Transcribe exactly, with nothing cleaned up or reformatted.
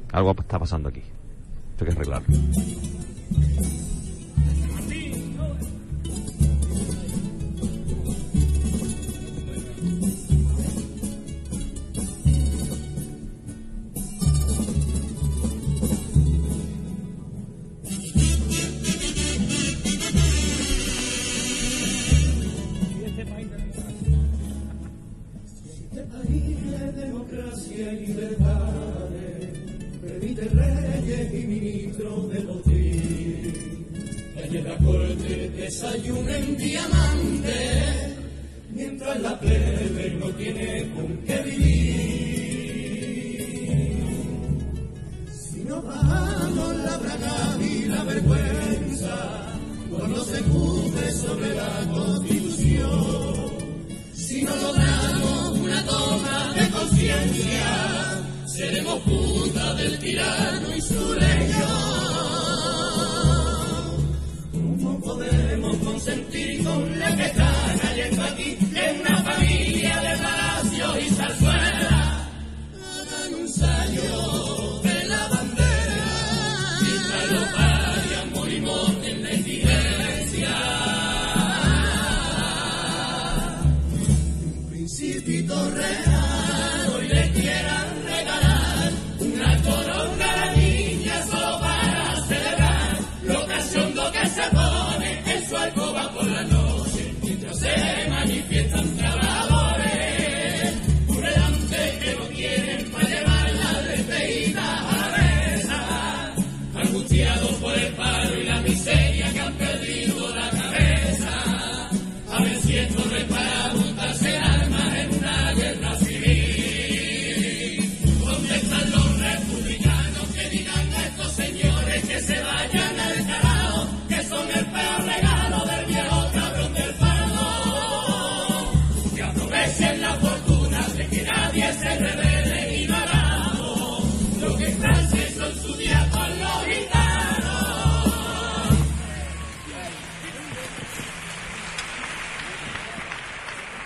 Algo está pasando aquí. Esto hay que arreglarlo. Desayunen diamante, mientras la plebe no tiene con qué vivir. Si no bajamos la braga y la vergüenza, cuando se juzgue sobre la Constitución, si no logramos una toma de conciencia, seremos puta del tirano y su ley.